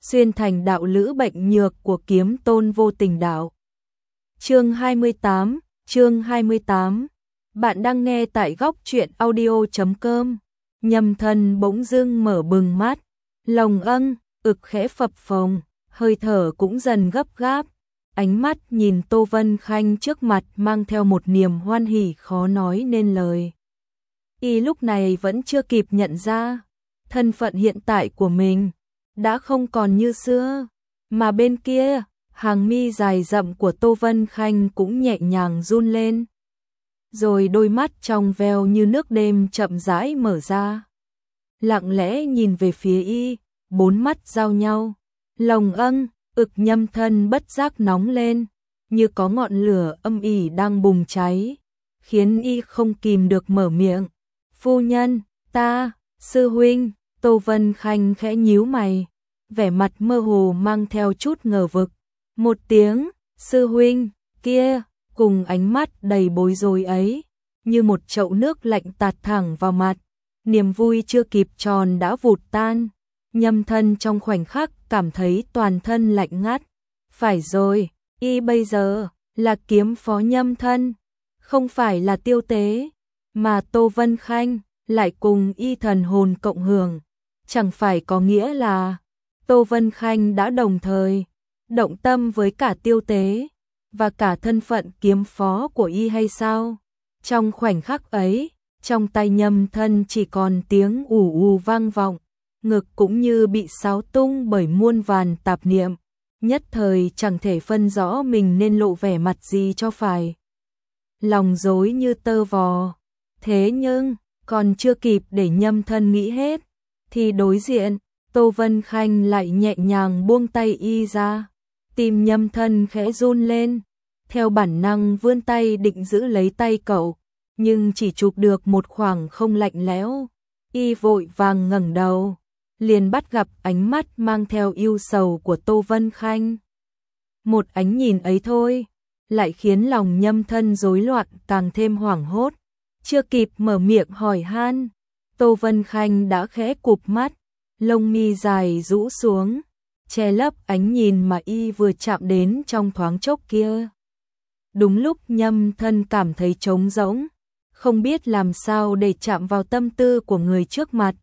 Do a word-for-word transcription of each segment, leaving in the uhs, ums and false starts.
xuyên thành đạo lữ bệnh nhược của kiếm tôn vô tình đạo. Chương hai mươi tám, chương hai mươi tám. Bạn đang nghe tại góc truyện audio chấm com. Nhâm Thân bỗng dưng mở bừng mắt, lòng âng, ực khẽ phập phồng, hơi thở cũng dần gấp gáp. Ánh mắt nhìn Tô Vân Khanh trước mặt mang theo một niềm hoan hỉ khó nói nên lời. Y lúc này vẫn chưa kịp nhận ra, thân phận hiện tại của mình đã không còn như xưa, mà bên kia, hàng mi dài rậm của Tô Vân Khanh cũng nhẹ nhàng run lên. Rồi đôi mắt trong veo như nước đêm chậm rãi mở ra. Lặng lẽ nhìn về phía Y, bốn mắt giao nhau, lòng âng, ực Nhâm Thân bất giác nóng lên, như có ngọn lửa âm ỉ đang bùng cháy, khiến Y không kìm được mở miệng. Phu nhân, ta, sư huynh. Tô Vân Khanh khẽ nhíu mày, vẻ mặt mơ hồ mang theo chút ngờ vực. Một tiếng, sư huynh, kia, cùng ánh mắt đầy bối rối ấy, như một chậu nước lạnh tạt thẳng vào mặt. Niềm vui chưa kịp tròn đã vụt tan. Nhâm Thân trong khoảnh khắc cảm thấy toàn thân lạnh ngắt. Phải rồi, Y bây giờ là kiếm phó Nhâm Thân, không phải là Tiêu Tế, mà Tô Vân Khanh lại cùng Y thần hồn cộng hưởng. Chẳng phải có nghĩa là Tô Vân Khanh đã đồng thời động tâm với cả Tiêu Tế và cả thân phận kiếm phó của Y hay sao? Trong khoảnh khắc ấy, trong tay Nhâm Thân chỉ còn tiếng ù ù vang vọng, ngực cũng như bị xáo tung bởi muôn vàn tạp niệm, nhất thời chẳng thể phân rõ mình nên lộ vẻ mặt gì cho phải. Lòng rối như tơ vò. Thế nhưng, còn chưa kịp để Nhâm Thân nghĩ hết, thì đối diện, Tô Vân Khanh lại nhẹ nhàng buông tay Y ra. Tim Nhâm Thân khẽ run lên, theo bản năng vươn tay định giữ lấy tay cậu, nhưng chỉ chụp được một khoảng không lạnh lẽo. Y vội vàng ngẩng đầu, liền bắt gặp ánh mắt mang theo ưu sầu của Tô Vân Khanh. Một ánh nhìn ấy thôi, lại khiến lòng Nhâm Thân rối loạn càng thêm hoảng hốt. Chưa kịp mở miệng hỏi han, Tô Vân Khanh đã khẽ cụp mắt, lông mi dài rũ xuống, che lấp ánh nhìn mà Y vừa chạm đến trong thoáng chốc kia. Đúng lúc Nhâm Thân cảm thấy trống rỗng, không biết làm sao để chạm vào tâm tư của người trước mặt,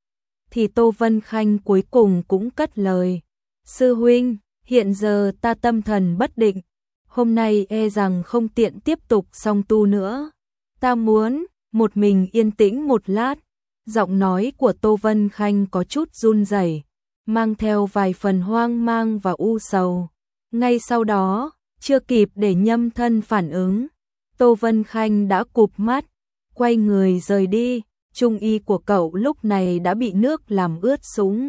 thì Tô Vân Khanh cuối cùng cũng cất lời. Sư huynh, hiện giờ ta tâm thần bất định, hôm nay e rằng không tiện tiếp tục song tu nữa. Ta muốn một mình yên tĩnh một lát. Giọng nói của Tô Vân Khanh có chút run rẩy, mang theo vài phần hoang mang và u sầu. Ngay sau đó, chưa kịp để Nhâm Thân phản ứng, Tô Vân Khanh đã cụp mắt, quay người rời đi. Trung y của cậu lúc này đã bị nước làm ướt sũng,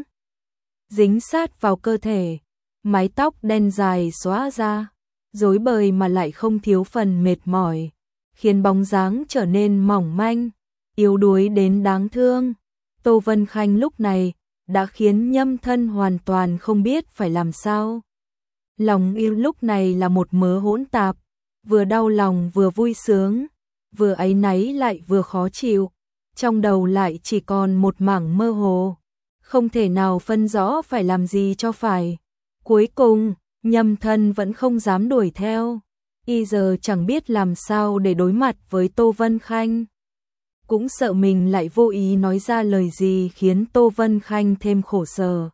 dính sát vào cơ thể, mái tóc đen dài xóa ra, rối bời mà lại không thiếu phần mệt mỏi, khiến bóng dáng trở nên mỏng manh, yếu đuối đến đáng thương. Tô Vân Khanh lúc này đã khiến Nhâm Thân hoàn toàn không biết phải làm sao. Lòng yêu lúc này là một mớ hỗn tạp, vừa đau lòng vừa vui sướng, vừa áy náy lại vừa khó chịu. Trong đầu lại chỉ còn một mảng mơ hồ, không thể nào phân rõ phải làm gì cho phải. Cuối cùng, Nhâm Thân vẫn không dám đuổi theo. Y giờ chẳng biết làm sao để đối mặt với Tô Vân Khanh. Cũng sợ mình lại vô ý nói ra lời gì khiến Tô Vân Khanh thêm khổ sở.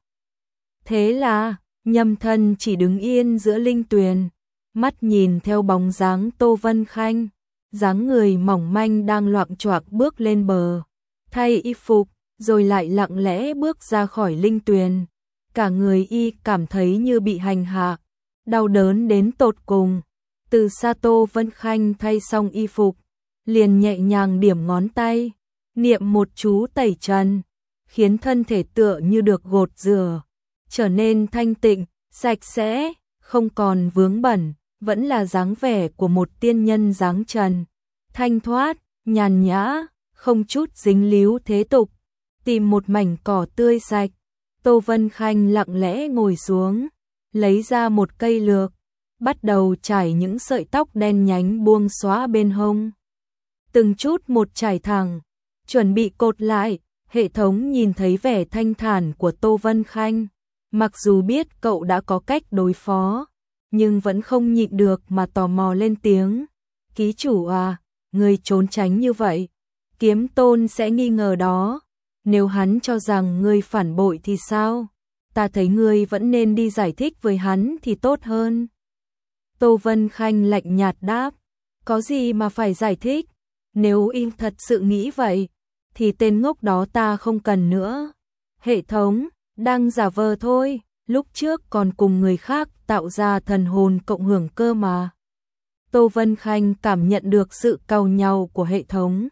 Thế là, Nhâm Thân chỉ đứng yên giữa linh tuyền, mắt nhìn theo bóng dáng Tô Vân Khanh, dáng người mỏng manh đang loạng choạng bước lên bờ, thay y phục, rồi lại lặng lẽ bước ra khỏi linh tuyền. Cả người Y cảm thấy như bị hành hạ, đau đớn đến tột cùng. Từ xa Tô Vân Khanh thay xong y phục, liền nhẹ nhàng điểm ngón tay, niệm một chú tẩy trần, khiến thân thể tựa như được gột rửa, trở nên thanh tịnh, sạch sẽ, không còn vướng bẩn, vẫn là dáng vẻ của một tiên nhân dáng trần, thanh thoát, nhàn nhã, không chút dính líu thế tục. Tìm một mảnh cỏ tươi sạch, Tô Vân Khanh lặng lẽ ngồi xuống, lấy ra một cây lược, bắt đầu chải những sợi tóc đen nhánh buông xóa bên hông. Từng chút một chải thẳng, chuẩn bị cột lại. Hệ thống nhìn thấy vẻ thanh thản của Tô Vân Khanh, Mặc dù biết cậu đã có cách đối phó, nhưng vẫn không nhịn được mà tò mò lên tiếng. Ký chủ à, người trốn tránh như vậy, Kiếm Tôn sẽ nghi ngờ đó. Nếu hắn cho rằng ngươi phản bội thì sao? Ta thấy ngươi vẫn nên đi giải thích với hắn thì tốt hơn. Tô Vân Khanh lạnh nhạt đáp, có gì mà phải giải thích, nếu y thật sự nghĩ vậy, thì tên ngốc đó ta không cần nữa. Hệ thống, đang giả vờ thôi, lúc trước còn cùng người khác tạo ra thần hồn cộng hưởng cơ mà. Tô Vân Khanh cảm nhận được sự cau nhàu của hệ thống.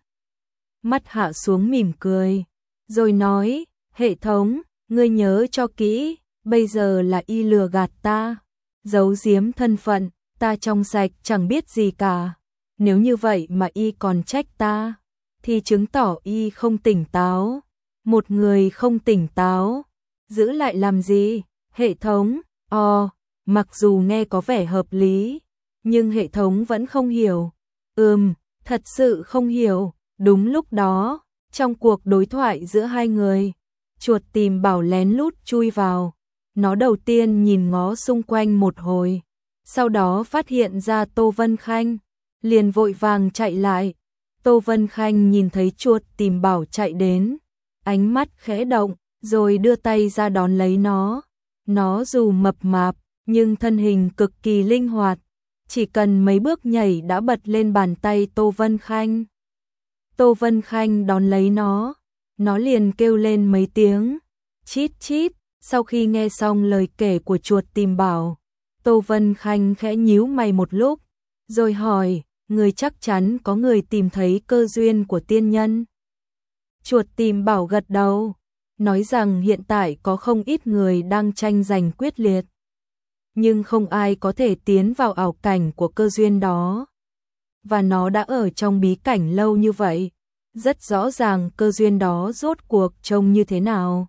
Mắt hạ xuống mỉm cười, rồi nói, hệ thống, ngươi nhớ cho kỹ, bây giờ là y lừa gạt ta, giấu giếm thân phận, ta trong sạch chẳng biết gì cả. Nếu như vậy mà y còn trách ta, thì chứng tỏ y không tỉnh táo. Một người không tỉnh táo, giữ lại làm gì? Hệ thống, ồ, mặc dù nghe có vẻ hợp lý, nhưng hệ thống vẫn không hiểu. Ừm, thật sự không hiểu. Đúng lúc đó, trong cuộc đối thoại giữa hai người, chuột tìm bảo lén lút chui vào. Nó đầu tiên nhìn ngó xung quanh một hồi, sau đó phát hiện ra Tô Vân Khanh, liền vội vàng chạy lại. Tô Vân Khanh nhìn thấy chuột tìm bảo chạy đến, ánh mắt khẽ động, rồi đưa tay ra đón lấy nó. Nó dù mập mạp, nhưng thân hình cực kỳ linh hoạt, chỉ cần mấy bước nhảy đã bật lên bàn tay Tô Vân Khanh. Tô Vân Khanh đón lấy nó, nó liền kêu lên mấy tiếng, chít chít. Sau khi nghe xong lời kể của chuột tìm bảo, Tô Vân Khanh khẽ nhíu mày một lúc, rồi hỏi, người chắc chắn có người tìm thấy cơ duyên của tiên nhân. Chuột tìm bảo gật đầu, nói rằng hiện tại có không ít người đang tranh giành quyết liệt, nhưng không ai có thể tiến vào ảo cảnh của cơ duyên đó. Và nó đã ở trong bí cảnh lâu như vậy, rất rõ ràng cơ duyên đó rốt cuộc trông như thế nào.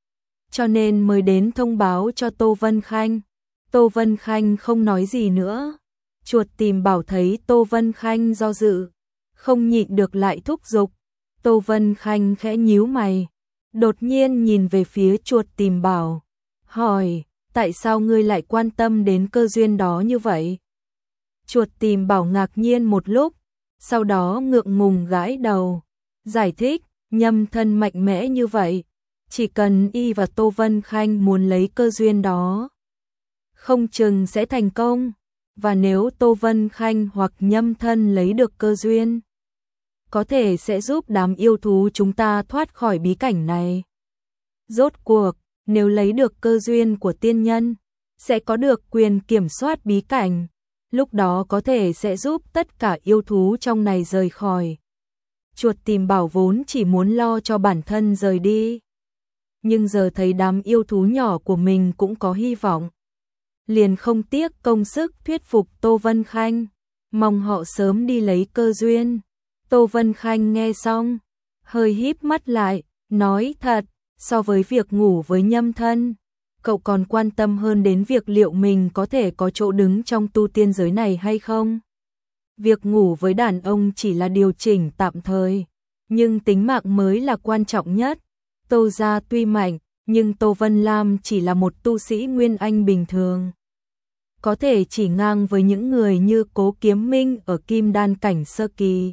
Cho nên mới đến thông báo cho Tô Vân Khanh. Tô Vân Khanh không nói gì nữa. Chuột tìm bảo thấy Tô Vân Khanh do dự, không nhịn được lại thúc giục. Tô Vân Khanh khẽ nhíu mày, đột nhiên nhìn về phía chuột tìm bảo, hỏi, tại sao ngươi lại quan tâm đến cơ duyên đó như vậy? Chuột tìm bảo ngạc nhiên một lúc, sau đó ngượng ngùng gãi đầu, giải thích, nhâm thân mạnh mẽ như vậy, chỉ cần y và Tô Vân Khanh muốn lấy cơ duyên đó, không chừng sẽ thành công. Và nếu Tô Vân Khanh hoặc nhâm thân lấy được cơ duyên, có thể sẽ giúp đám yêu thú chúng ta thoát khỏi bí cảnh này. Rốt cuộc, nếu lấy được cơ duyên của tiên nhân, sẽ có được quyền kiểm soát bí cảnh, lúc đó có thể sẽ giúp tất cả yêu thú trong này rời khỏi. Chuột tìm bảo vốn chỉ muốn lo cho bản thân rời đi, nhưng giờ thấy đám yêu thú nhỏ của mình cũng có hy vọng, liền không tiếc công sức thuyết phục Tô Vân Khanh, mong họ sớm đi lấy cơ duyên. Tô Vân Khanh nghe xong, hơi híp mắt lại, nói thật, so với việc ngủ với nhâm thân, cậu còn quan tâm hơn đến việc liệu mình có thể có chỗ đứng trong tu tiên giới này hay không. Việc ngủ với đàn ông chỉ là điều chỉnh tạm thời, nhưng tính mạng mới là quan trọng nhất. Tô gia tuy mạnh, nhưng Tô Vân Lam chỉ là một tu sĩ Nguyên Anh bình thường, có thể chỉ ngang với những người như Cố Kiếm Minh ở Kim Đan cảnh sơ kỳ.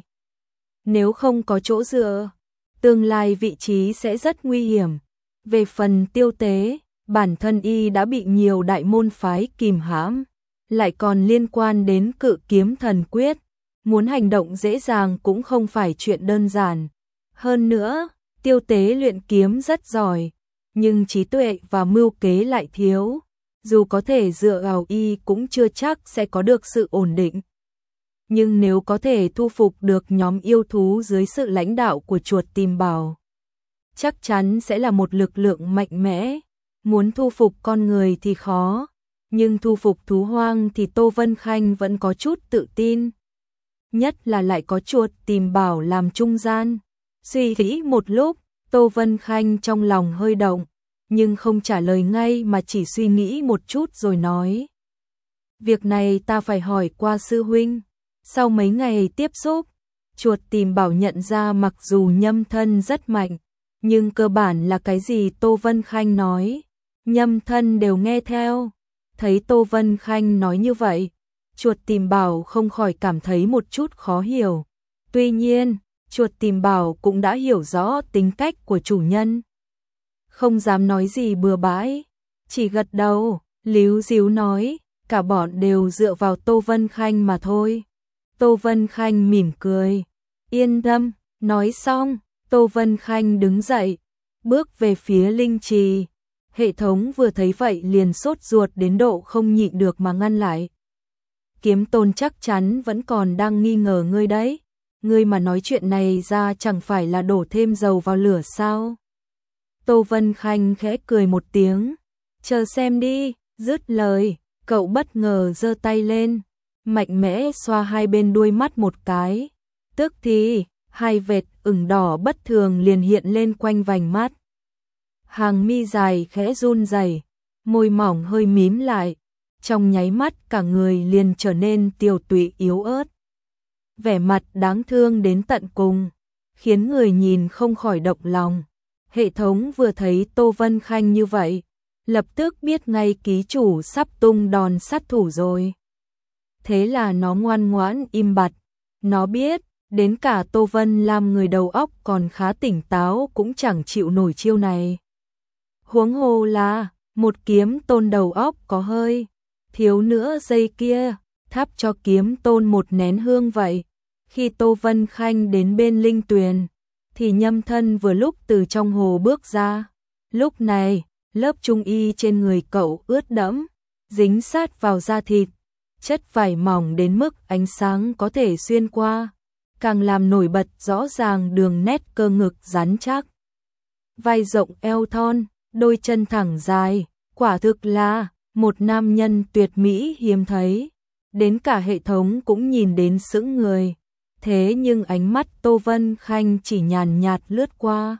Nếu không có chỗ dựa, tương lai vị trí sẽ rất nguy hiểm. Về phần Tiêu Tế, bản thân y đã bị nhiều đại môn phái kìm hãm, lại còn liên quan đến Cự Kiếm Thần Quyết, muốn hành động dễ dàng cũng không phải chuyện đơn giản. Hơn nữa, Tiêu Tế luyện kiếm rất giỏi, nhưng trí tuệ và mưu kế lại thiếu, dù có thể dựa vào y cũng chưa chắc sẽ có được sự ổn định. Nhưng nếu có thể thu phục được nhóm yêu thú dưới sự lãnh đạo của chuột tìm bảo, chắc chắn sẽ là một lực lượng mạnh mẽ. Muốn thu phục con người thì khó, nhưng thu phục thú hoang thì Tô Vân Khanh vẫn có chút tự tin. Nhất là lại có chuột tìm bảo làm trung gian. Suy nghĩ một lúc, Tô Vân Khanh trong lòng hơi động, nhưng không trả lời ngay mà chỉ suy nghĩ một chút rồi nói. Việc này ta phải hỏi qua sư huynh. Sau mấy ngày tiếp xúc, chuột tìm bảo nhận ra mặc dù nhâm thân rất mạnh, nhưng cơ bản là cái gì Tô Vân Khanh nói, Nhâm Thân đều nghe theo. Thấy Tô Vân Khanh nói như vậy, chuột tìm bảo không khỏi cảm thấy một chút khó hiểu. Tuy nhiên, chuột tìm bảo cũng đã hiểu rõ tính cách của chủ nhân. Không dám nói gì bừa bãi, chỉ gật đầu, líu díu nói, cả bọn đều dựa vào Tô Vân Khanh mà thôi. Tô Vân Khanh mỉm cười, yên tâm, nói xong, Tô Vân Khanh đứng dậy, bước về phía linh trì. Hệ thống vừa thấy vậy liền sốt ruột đến độ không nhịn được mà ngăn lại. Kiếm Tôn chắc chắn vẫn còn đang nghi ngờ ngươi đấy. Ngươi mà nói chuyện này ra chẳng phải là đổ thêm dầu vào lửa sao? Tô Vân Khanh khẽ cười một tiếng. Chờ xem đi, dứt lời, cậu bất ngờ giơ tay lên, mạnh mẽ xoa hai bên đuôi mắt một cái. Tức thì, hai vệt ửng đỏ bất thường liền hiện lên quanh vành mắt. Hàng mi dài khẽ run rẩy, môi mỏng hơi mím lại, trong nháy mắt cả người liền trở nên tiều tụy yếu ớt. Vẻ mặt đáng thương đến tận cùng, khiến người nhìn không khỏi động lòng. Hệ thống vừa thấy Tô Vân Khanh như vậy, lập tức biết ngay ký chủ sắp tung đòn sát thủ rồi. Thế là nó ngoan ngoãn im bặt, nó biết, đến cả Tô Vân Lam người đầu óc còn khá tỉnh táo cũng chẳng chịu nổi chiêu này. Huống hồ là, một kiếm tôn đầu óc có hơi, thiếu nữa dây kia, thắp cho kiếm tôn một nén hương vậy. Khi Tô Vân Khanh đến bên linh tuyền, thì Nhâm Thân vừa lúc từ trong hồ bước ra. Lúc này, lớp trung y trên người cậu ướt đẫm, dính sát vào da thịt, chất vải mỏng đến mức ánh sáng có thể xuyên qua, càng làm nổi bật rõ ràng đường nét cơ ngực rắn chắc. Vai rộng eo thon, đôi chân thẳng dài, quả thực là một nam nhân tuyệt mỹ hiếm thấy. Đến cả hệ thống cũng nhìn đến sững người. Thế nhưng ánh mắt Tô Vân Khanh chỉ nhàn nhạt lướt qua,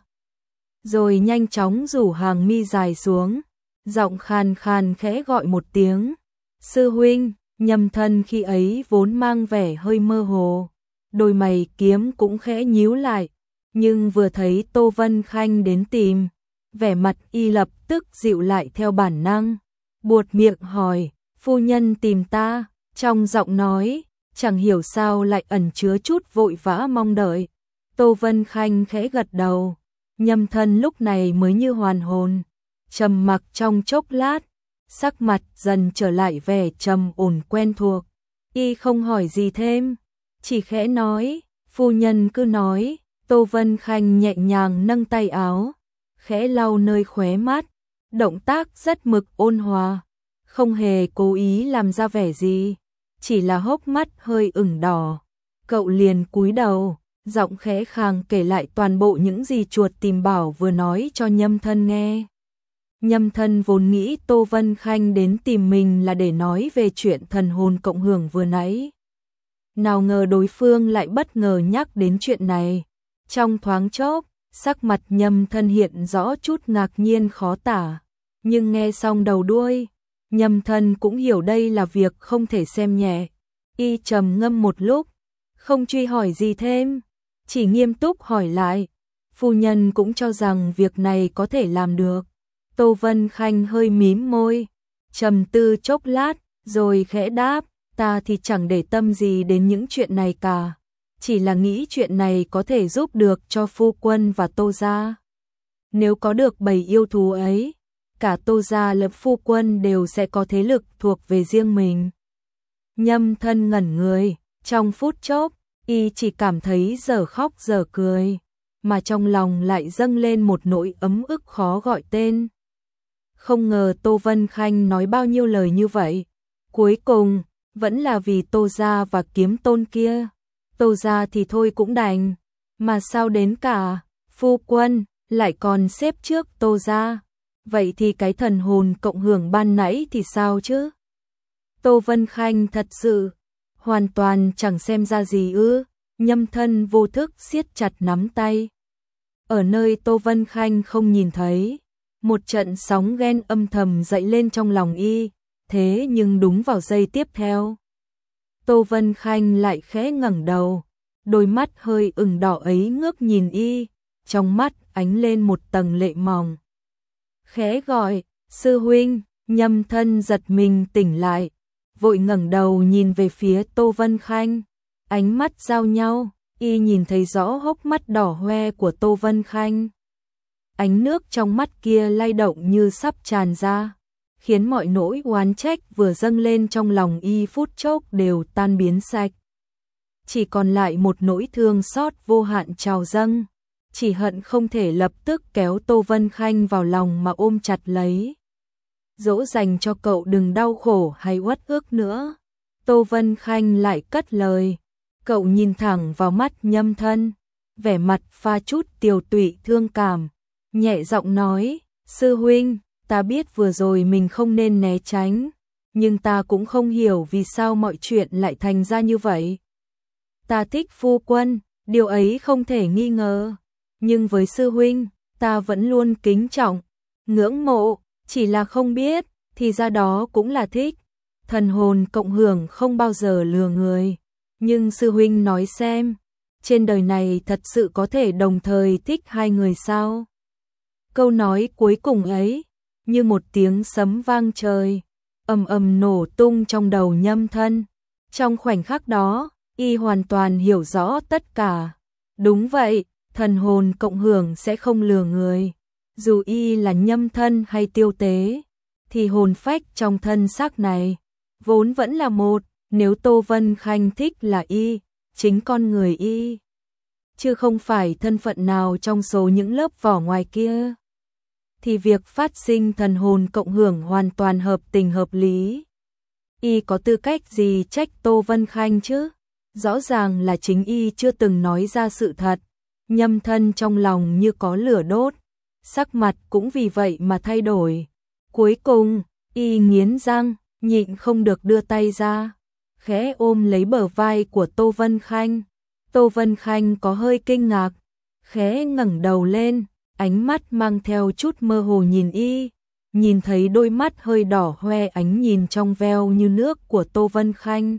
rồi nhanh chóng rủ hàng mi dài xuống, giọng khàn khàn khẽ gọi một tiếng. Sư huynh. Nhâm Thân khi ấy vốn mang vẻ hơi mơ hồ, đôi mày kiếm cũng khẽ nhíu lại, nhưng vừa thấy Tô Vân Khanh đến tìm, vẻ mặt y lập tức dịu lại theo bản năng, buột miệng hỏi, phu nhân tìm ta, trong giọng nói, chẳng hiểu sao lại ẩn chứa chút vội vã mong đợi. Tô Vân Khanh khẽ gật đầu, Nhâm Thân lúc này mới như hoàn hồn, trầm mặc trong chốc lát, sắc mặt dần trở lại vẻ trầm ổn quen thuộc. Y không hỏi gì thêm, chỉ khẽ nói, phu nhân cứ nói. Tô Vân Khanh nhẹ nhàng nâng tay áo, khẽ lau nơi khóe mắt, động tác rất mực ôn hòa, không hề cố ý làm ra vẻ gì, chỉ là hốc mắt hơi ửng đỏ. Cậu liền cúi đầu, giọng khẽ khàng kể lại toàn bộ những gì chuột tìm bảo vừa nói cho Nhâm Thân nghe. Nhâm Thân vốn nghĩ Tô Vân Khanh đến tìm mình là để nói về chuyện thần hồn cộng hưởng vừa nãy. Nào ngờ đối phương lại bất ngờ nhắc đến chuyện này. Trong thoáng chốc, sắc mặt Nhâm Thân hiện rõ chút ngạc nhiên khó tả. Nhưng nghe xong đầu đuôi, Nhâm Thân cũng hiểu đây là việc không thể xem nhẹ. Y trầm ngâm một lúc, không truy hỏi gì thêm, chỉ nghiêm túc hỏi lại. Phu nhân cũng cho rằng việc này có thể làm được. Tô Vân Khanh hơi mím môi, trầm tư chốc lát, rồi khẽ đáp, ta thì chẳng để tâm gì đến những chuyện này cả, chỉ là nghĩ chuyện này có thể giúp được cho phu quân và Tô gia. Nếu có được bầy yêu thú ấy, cả Tô gia lẫn phu quân đều sẽ có thế lực thuộc về riêng mình. Nhâm Thân ngẩn người, trong phút chốc, y chỉ cảm thấy dở khóc dở cười, mà trong lòng lại dâng lên một nỗi ấm ức khó gọi tên. Không ngờ Tô Vân Khanh nói bao nhiêu lời như vậy, cuối cùng vẫn là vì Tô gia và kiếm tôn kia. Tô gia thì thôi cũng đành, mà sao đến cả phu quân lại còn xếp trước Tô gia. Vậy thì cái thần hồn cộng hưởng ban nãy thì sao chứ? Tô Vân Khanh thật sự hoàn toàn chẳng xem ra gì ư? Nhâm Thân vô thức siết chặt nắm tay. Ở nơi Tô Vân Khanh không nhìn thấy, một trận sóng ghen âm thầm dậy lên trong lòng y, thế nhưng đúng vào giây tiếp theo, Tô Vân Khanh lại khẽ ngẩng đầu, đôi mắt hơi ửng đỏ ấy ngước nhìn y, trong mắt ánh lên một tầng lệ mỏng. Khẽ gọi, Sư huynh, Nhâm Thân giật mình tỉnh lại, vội ngẩng đầu nhìn về phía Tô Vân Khanh, ánh mắt giao nhau, y nhìn thấy rõ hốc mắt đỏ hoe của Tô Vân Khanh. Ánh nước trong mắt kia lay động như sắp tràn ra, khiến mọi nỗi oán trách vừa dâng lên trong lòng y phút chốc đều tan biến sạch. Chỉ còn lại một nỗi thương xót vô hạn trào dâng, chỉ hận không thể lập tức kéo Tô Vân Khanh vào lòng mà ôm chặt lấy. Dỗ dành cho cậu đừng đau khổ hay uất ức nữa. Tô Vân Khanh lại cất lời, cậu nhìn thẳng vào mắt Nhâm Thân, vẻ mặt pha chút tiều tụy thương cảm, nhẹ giọng nói, sư huynh, ta biết vừa rồi mình không nên né tránh, nhưng ta cũng không hiểu vì sao mọi chuyện lại thành ra như vậy. Ta thích phu quân, điều ấy không thể nghi ngờ, nhưng với sư huynh, ta vẫn luôn kính trọng, ngưỡng mộ, chỉ là không biết, thì ra đó cũng là thích. Thần hồn cộng hưởng không bao giờ lừa người, nhưng sư huynh nói xem, trên đời này thật sự có thể đồng thời thích hai người sao? Câu nói cuối cùng ấy, như một tiếng sấm vang trời, ầm ầm nổ tung trong đầu Nhâm Thân. Trong khoảnh khắc đó, y hoàn toàn hiểu rõ tất cả. Đúng vậy, thần hồn cộng hưởng sẽ không lừa người. Dù y là Nhâm Thân hay Tiêu Tế, thì hồn phách trong thân xác này vốn vẫn là một. Nếu Tô Vân Khanh thích là y, chính con người y, chứ không phải thân phận nào trong số những lớp vỏ ngoài kia, thì việc phát sinh thần hồn cộng hưởng hoàn toàn hợp tình hợp lý. Y có tư cách gì trách Tô Vân Khanh chứ? Rõ ràng là chính y chưa từng nói ra sự thật. Nhâm Thân trong lòng như có lửa đốt, sắc mặt cũng vì vậy mà thay đổi. Cuối cùng, y nghiến răng, nhịn không được đưa tay ra, khẽ ôm lấy bờ vai của Tô Vân Khanh. Tô Vân Khanh có hơi kinh ngạc, khẽ ngẩng đầu lên, ánh mắt mang theo chút mơ hồ nhìn y, nhìn thấy đôi mắt hơi đỏ hoe ánh nhìn trong veo như nước của Tô Vân Khanh.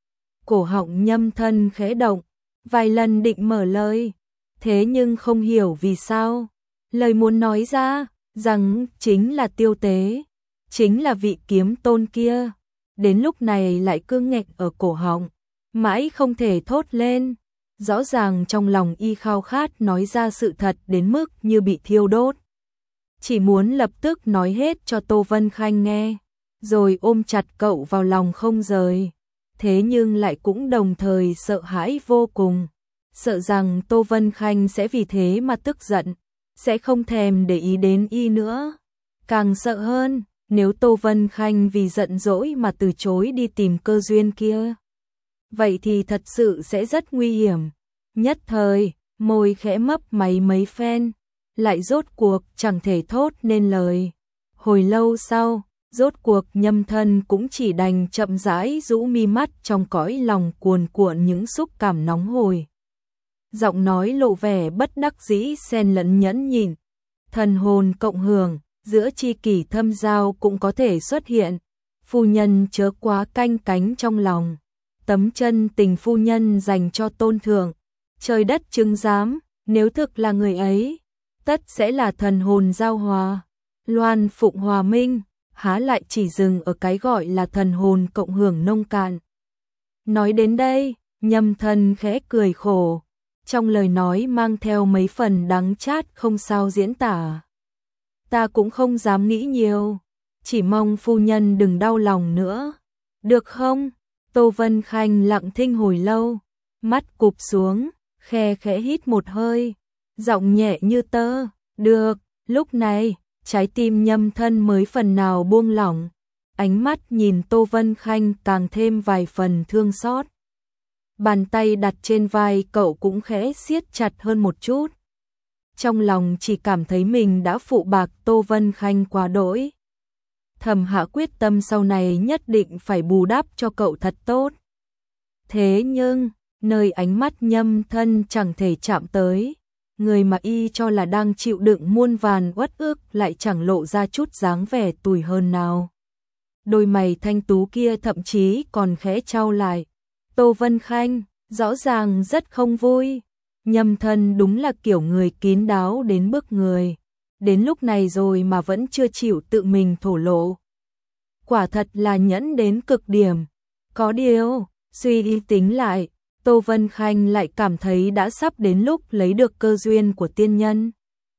Cổ họng Nhâm Thân khẽ động, vài lần định mở lời, thế nhưng không hiểu vì sao, lời muốn nói ra, rằng chính là Tiêu Tế, chính là vị kiếm tôn kia, đến lúc này lại cương nghẹn ở cổ họng, mãi không thể thốt lên. Rõ ràng trong lòng y khao khát nói ra sự thật đến mức như bị thiêu đốt. Chỉ muốn lập tức nói hết cho Tô Vân Khanh nghe, rồi ôm chặt cậu vào lòng không rời. Thế nhưng lại cũng đồng thời sợ hãi vô cùng, sợ rằng Tô Vân Khanh sẽ vì thế mà tức giận, sẽ không thèm để ý đến y nữa. Càng sợ hơn, nếu Tô Vân Khanh vì giận dỗi mà từ chối đi tìm cơ duyên kia, vậy thì thật sự sẽ rất nguy hiểm. Nhất thời, môi khẽ mấp máy mấy phen, lại rốt cuộc chẳng thể thốt nên lời. Hồi lâu sau, rốt cuộc Nhâm Thân cũng chỉ đành chậm rãi rũ mi mắt trong cõi lòng cuồn cuộn những xúc cảm nóng hổi. Giọng nói lộ vẻ bất đắc dĩ xen lẫn nhẫn nhịn. Thần hồn cộng hưởng, giữa tri kỷ thâm giao cũng có thể xuất hiện. Phu nhân chớ quá canh cánh trong lòng. Tấm chân tình phu nhân dành cho tôn thượng, trời đất chứng giám, nếu thực là người ấy, tất sẽ là thần hồn giao hòa, loan phụng hòa minh, há lại chỉ dừng ở cái gọi là thần hồn cộng hưởng nông cạn. Nói đến đây, Nhâm Thân khẽ cười khổ, trong lời nói mang theo mấy phần đắng chát không sao diễn tả. Ta cũng không dám nghĩ nhiều, chỉ mong phu nhân đừng đau lòng nữa, được không? Tô Vân Khanh lặng thinh hồi lâu, mắt cụp xuống, khe khẽ hít một hơi, giọng nhẹ như tơ, được. Lúc này, trái tim Nhâm Thân mới phần nào buông lỏng, ánh mắt nhìn Tô Vân Khanh càng thêm vài phần thương xót. Bàn tay đặt trên vai cậu cũng khẽ siết chặt hơn một chút. Trong lòng chỉ cảm thấy mình đã phụ bạc Tô Vân Khanh quá đỗi. Thầm hạ quyết tâm sau này nhất định phải bù đắp cho cậu thật tốt. Thế nhưng, nơi ánh mắt Nhâm Thân chẳng thể chạm tới, người mà y cho là đang chịu đựng muôn vàn uất ức lại chẳng lộ ra chút dáng vẻ tủi hơn nào. Đôi mày thanh tú kia thậm chí còn khẽ chau lại. Tô Vân Khanh, rõ ràng rất không vui. Nhâm Thân đúng là kiểu người kín đáo đến bức người. đến lúc này rồi mà vẫn chưa chịu tự mình thổ lộ. Quả thật là nhẫn đến cực điểm. Có điều, suy đi tính lại, Tô Vân Khanh lại cảm thấy đã sắp đến lúc lấy được cơ duyên của tiên nhân.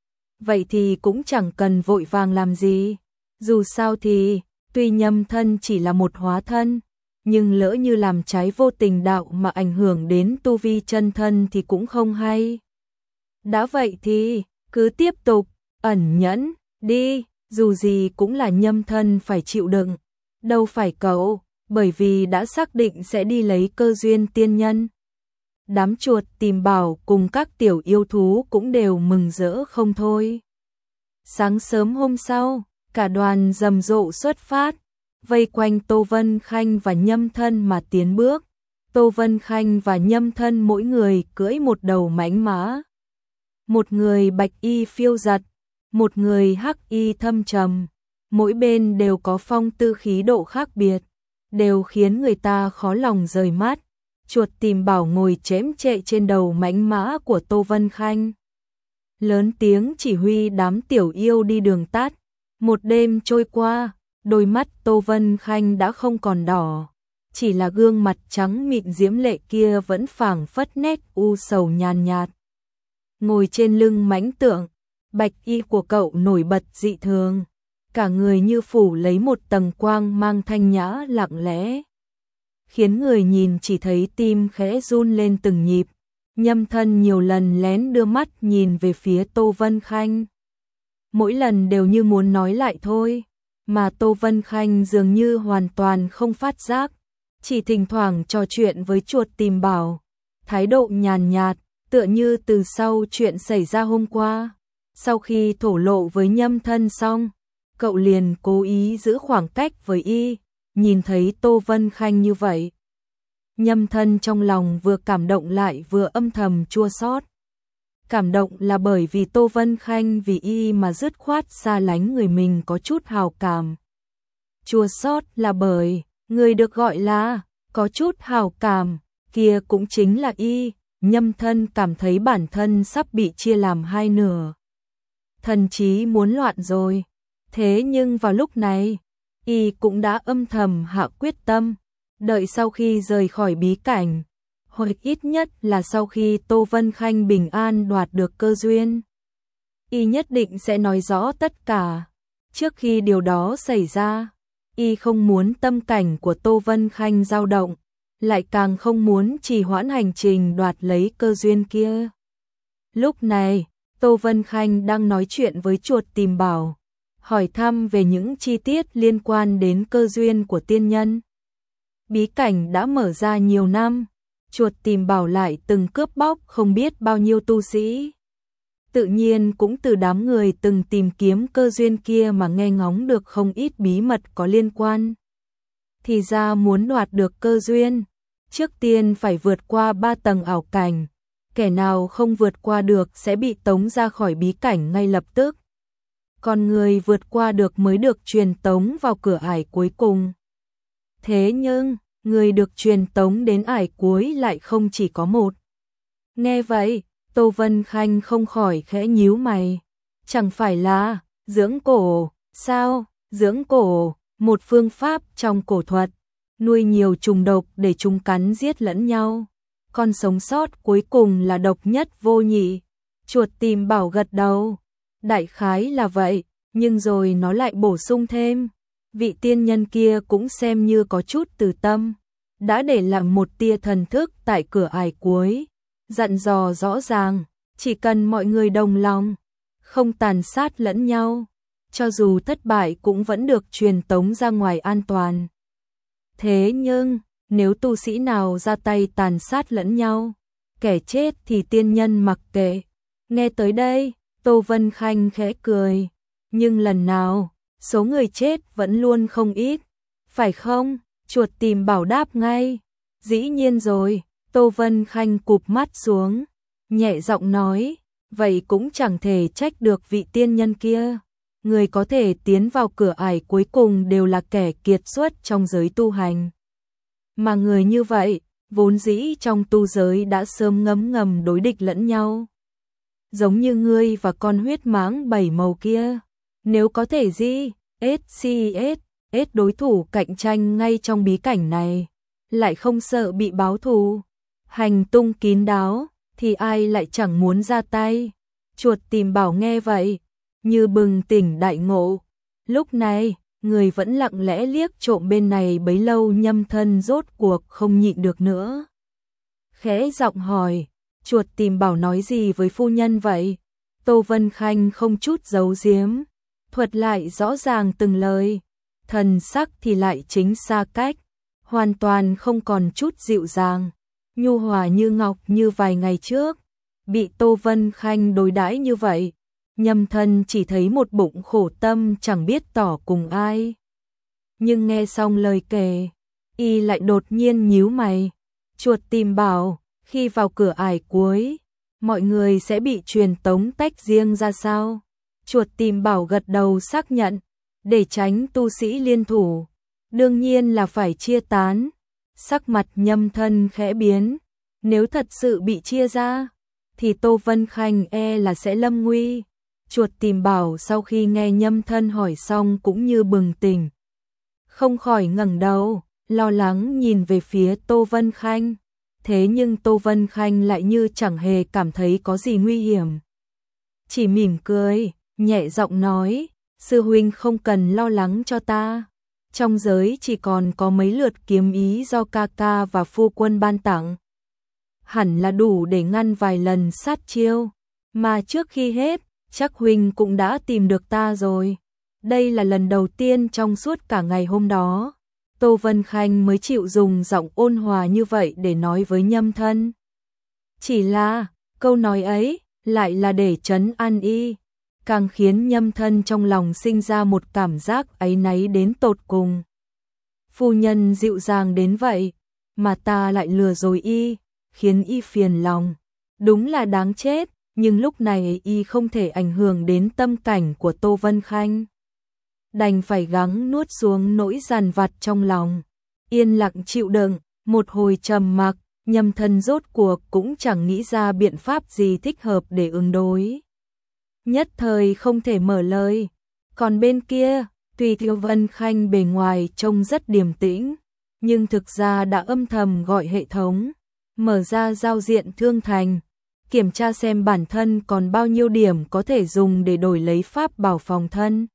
Vậy thì cũng chẳng cần vội vàng làm gì. Dù sao thì, tuy nhâm thân chỉ là một hóa thân, nhưng lỡ như làm trái vô tình đạo mà ảnh hưởng đến tu vi chân thân thì cũng không hay. Đã vậy thì, cứ tiếp tục, ẩn nhẫn, đi, dù gì cũng là nhâm thân phải chịu đựng. Đâu phải cậu, bởi vì đã xác định sẽ đi lấy cơ duyên tiên nhân. Đám chuột tìm bảo cùng các tiểu yêu thú cũng đều mừng rỡ không thôi. Sáng sớm hôm sau, cả đoàn rầm rộ xuất phát, vây quanh Tô Vân Khanh và nhâm thân mà tiến bước. Tô Vân Khanh và nhâm thân mỗi người cưỡi một đầu mãnh mã. Một người bạch y phiêu giật, một người hắc y thâm trầm, mỗi bên đều có phong tư khí độ khác biệt, đều khiến người ta khó lòng rời mắt. Chuột tìm bảo ngồi chễm chệ trên đầu mãnh mã của Tô Vân Khanh, lớn tiếng chỉ huy đám tiểu yêu đi đường tắt. Một đêm trôi qua, đôi mắt Tô Vân Khanh đã không còn đỏ, chỉ là gương mặt trắng mịn diễm lệ kia vẫn phảng phất nét u sầu nhàn nhạt. Ngồi trên lưng mãnh tượng, bạch y của cậu nổi bật dị thường, cả người như phủ lấy một tầng quang mang thanh nhã lặng lẽ, khiến người nhìn chỉ thấy tim khẽ run lên từng nhịp. Nhâm thân nhiều lần lén đưa mắt nhìn về phía Tô Vân Khanh, mỗi lần đều như muốn nói lại thôi, mà Tô Vân Khanh dường như hoàn toàn không phát giác, chỉ thỉnh thoảng trò chuyện với chuột tìm bảo, thái độ nhàn nhạt, tựa như từ sau chuyện xảy ra hôm qua. Sau khi thổ lộ với nhâm thân xong, cậu liền cố ý giữ khoảng cách với y, nhìn thấy Tô Vân Khanh như vậy. Nhâm thân trong lòng vừa cảm động lại vừa âm thầm chua xót. Cảm động là bởi vì Tô Vân Khanh vì y mà dứt khoát xa lánh người mình có chút hào cảm. Chua xót là bởi người được gọi là có chút hào cảm kia cũng chính là y. Nhâm thân cảm thấy bản thân sắp bị chia làm hai nửa, thần trí muốn loạn rồi. Thế nhưng vào lúc này, y cũng đã âm thầm hạ quyết tâm, đợi sau khi rời khỏi bí cảnh, hoặc ít nhất là sau khi Tô Vân Khanh bình an đoạt được cơ duyên, y nhất định sẽ nói rõ tất cả. Trước khi điều đó xảy ra, y không muốn tâm cảnh của Tô Vân Khanh dao động, lại càng không muốn trì hoãn hành trình đoạt lấy cơ duyên kia. Lúc này, Tô Vân Khanh đang nói chuyện với chuột tìm bảo, hỏi thăm về những chi tiết liên quan đến cơ duyên của tiên nhân. Bí cảnh đã mở ra nhiều năm, chuột tìm bảo lại từng cướp bóc không biết bao nhiêu tu sĩ. Tự nhiên cũng từ đám người từng tìm kiếm cơ duyên kia mà nghe ngóng được không ít bí mật có liên quan. Thì ra muốn đoạt được cơ duyên, trước tiên phải vượt qua ba tầng ảo cảnh, kẻ nào không vượt qua được sẽ bị tống ra khỏi bí cảnh ngay lập tức. Còn người vượt qua được mới được truyền tống vào cửa ải cuối cùng. Thế nhưng, người được truyền tống đến ải cuối lại không chỉ có một. Nghe vậy, Tô Vân Khanh không khỏi khẽ nhíu mày. Chẳng phải là dưỡng cổ, sao? Dưỡng cổ, một phương pháp trong cổ thuật, nuôi nhiều trùng độc để chúng cắn giết lẫn nhau. Con sống sót cuối cùng là độc nhất vô nhị. Chuột tìm bảo gật đầu. Đại khái là vậy, nhưng rồi nó lại bổ sung thêm. Vị tiên nhân kia cũng xem như có chút từ tâm, đã để lại một tia thần thức tại cửa ải cuối, dặn dò rõ ràng, chỉ cần mọi người đồng lòng, không tàn sát lẫn nhau, cho dù thất bại cũng vẫn được truyền tống ra ngoài an toàn. Thế nhưng, nếu tu sĩ nào ra tay tàn sát lẫn nhau, kẻ chết thì tiên nhân mặc kệ. Nghe tới đây, Tô Vân Khanh khẽ cười, nhưng lần nào, số người chết vẫn luôn không ít, phải không? Chuột tìm bảo đáp ngay. Dĩ nhiên rồi. Tô Vân Khanh cụp mắt xuống, nhẹ giọng nói, vậy cũng chẳng thể trách được vị tiên nhân kia. Người có thể tiến vào cửa ải cuối cùng đều là kẻ kiệt xuất trong giới tu hành. Mà người như vậy, vốn dĩ trong tu giới đã sớm ngấm ngầm đối địch lẫn nhau. giống như ngươi và con huyết mãng bảy màu kia. Nếu có thể gì, ét xê ét, ét đối thủ cạnh tranh ngay trong bí cảnh này, lại không sợ bị báo thù, hành tung kín đáo, thì ai lại chẳng muốn ra tay. Chuột tìm bảo nghe vậy, như bừng tỉnh đại ngộ. Lúc này, người vẫn lặng lẽ liếc trộm bên này bấy lâu, Nhâm Thân rốt cuộc không nhịn được nữa. Khẽ giọng hỏi, chuột tìm bảo nói gì với phu nhân vậy? Tô Vân Khanh không chút giấu giếm, thuật lại rõ ràng từng lời, thần sắc thì lại chính xa cách, hoàn toàn không còn chút dịu dàng, nhu hòa như ngọc như vài ngày trước. Bị Tô Vân Khanh đối đãi như vậy, Nhâm Thân chỉ thấy một bụng khổ tâm chẳng biết tỏ cùng ai. Nhưng nghe xong lời kể, y lại đột nhiên nhíu mày. Chuột tìm bảo, khi vào cửa ải cuối, mọi người sẽ bị truyền tống tách riêng ra sao? Chuột tìm bảo gật đầu xác nhận, để tránh tu sĩ liên thủ, đương nhiên là phải chia tán. Sắc mặt Nhâm Thân khẽ biến, nếu thật sự bị chia ra, thì Tô Vân Khanh e là sẽ lâm nguy. Chuột tìm bảo sau khi nghe Nhâm Thân hỏi xong cũng như bừng tỉnh, không khỏi ngẩng đầu, lo lắng nhìn về phía Tô Vân Khanh. Thế nhưng Tô Vân Khanh lại như chẳng hề cảm thấy có gì nguy hiểm, chỉ mỉm cười, nhẹ giọng nói, sư huynh không cần lo lắng cho ta. Trong giới chỉ còn có mấy lượt kiếm ý do ca ca và phu quân ban tặng, hẳn là đủ để ngăn vài lần sát chiêu, mà trước khi hết, chắc huynh cũng đã tìm được ta rồi. Đây là lần đầu tiên trong suốt cả ngày hôm đó, Tô Vân Khanh mới chịu dùng giọng ôn hòa như vậy để nói với Nhâm Thân. Chỉ là, câu nói ấy, lại là để trấn an y, càng khiến Nhâm Thân trong lòng sinh ra một cảm giác áy náy đến tột cùng. Phu nhân dịu dàng đến vậy, mà ta lại lừa dối y, khiến y phiền lòng. Đúng là đáng chết, nhưng lúc này y không thể ảnh hưởng đến tâm cảnh của Tô Vân Khanh. Đành phải gắng nuốt xuống nỗi dằn vặt trong lòng, yên lặng chịu đựng. Một hồi trầm mặc, Nhâm Thân rốt cuộc cũng chẳng nghĩ ra biện pháp gì thích hợp để ứng đối. Nhất thời không thể mở lời. Còn bên kia, tuy Tô Vân Khanh bề ngoài trông rất điềm tĩnh, nhưng thực ra đã âm thầm gọi hệ thống, mở ra giao diện thương thành, kiểm tra xem bản thân còn bao nhiêu điểm có thể dùng để đổi lấy pháp bảo phòng thân.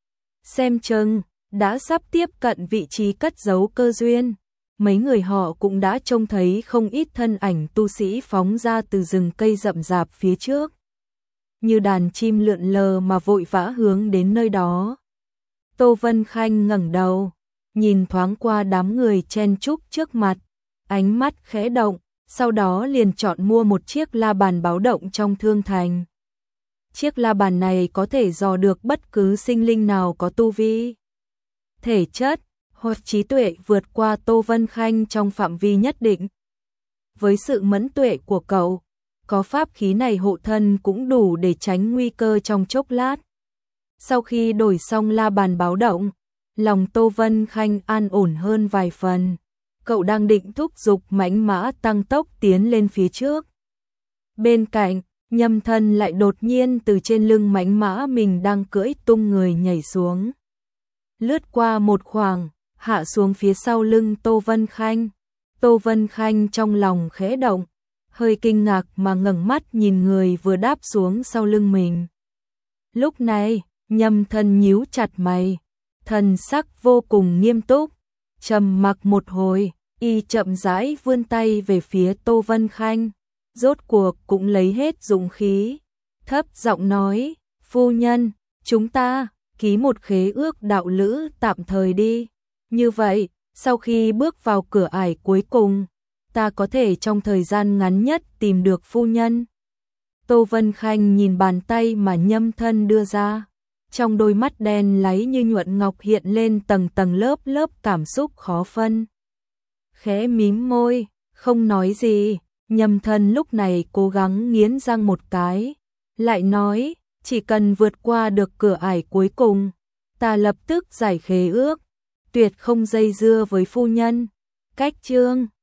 Xem chừng, đã sắp tiếp cận vị trí cất giấu cơ duyên. Mấy người họ cũng đã trông thấy không ít thân ảnh tu sĩ phóng ra từ rừng cây rậm rạp phía trước, như đàn chim lượn lờ mà vội vã hướng đến nơi đó. Tô Vân Khanh ngẩng đầu, nhìn thoáng qua đám người chen chúc trước mặt, ánh mắt khẽ động, sau đó liền chọn mua một chiếc la bàn báo động trong thương thành. Chiếc la bàn này có thể dò được bất cứ sinh linh nào có tu vi, thể chất hoặc trí tuệ vượt qua Tô Vân Khanh trong phạm vi nhất định. Với sự mẫn tuệ của cậu, có pháp khí này hộ thân cũng đủ để tránh nguy cơ trong chốc lát. Sau khi đổi xong la bàn báo động, lòng Tô Vân Khanh an ổn hơn vài phần. Cậu đang định thúc giục mãnh mã tăng tốc tiến lên phía trước. Bên cạnh, Nhâm Thân lại đột nhiên từ trên lưng mãnh mã mình đang cưỡi tung người nhảy xuống, lướt qua một khoảng, hạ xuống phía sau lưng Tô Vân Khanh. Tô Vân Khanh trong lòng khẽ động, hơi kinh ngạc mà ngẩng mắt nhìn người vừa đáp xuống sau lưng mình. Lúc này, Nhâm Thân nhíu chặt mày, thần sắc vô cùng nghiêm túc, trầm mặc một hồi, y chậm rãi vươn tay về phía Tô Vân Khanh, rốt cuộc cũng lấy hết dũng khí, thấp giọng nói, phu nhân, chúng ta ký một khế ước đạo lữ tạm thời đi. Như vậy, sau khi bước vào cửa ải cuối cùng, ta có thể trong thời gian ngắn nhất tìm được phu nhân. Tô Vân Khanh nhìn bàn tay mà Nhâm Thân đưa ra, trong đôi mắt đen láy như nhuận ngọc hiện lên tầng tầng lớp lớp cảm xúc khó phân. Khẽ mím môi, không nói gì. Nhâm Thân lúc này cố gắng nghiến răng một cái, lại nói, chỉ cần vượt qua được cửa ải cuối cùng, ta lập tức giải khế ước, tuyệt không dây dưa với phu nhân. Cách chương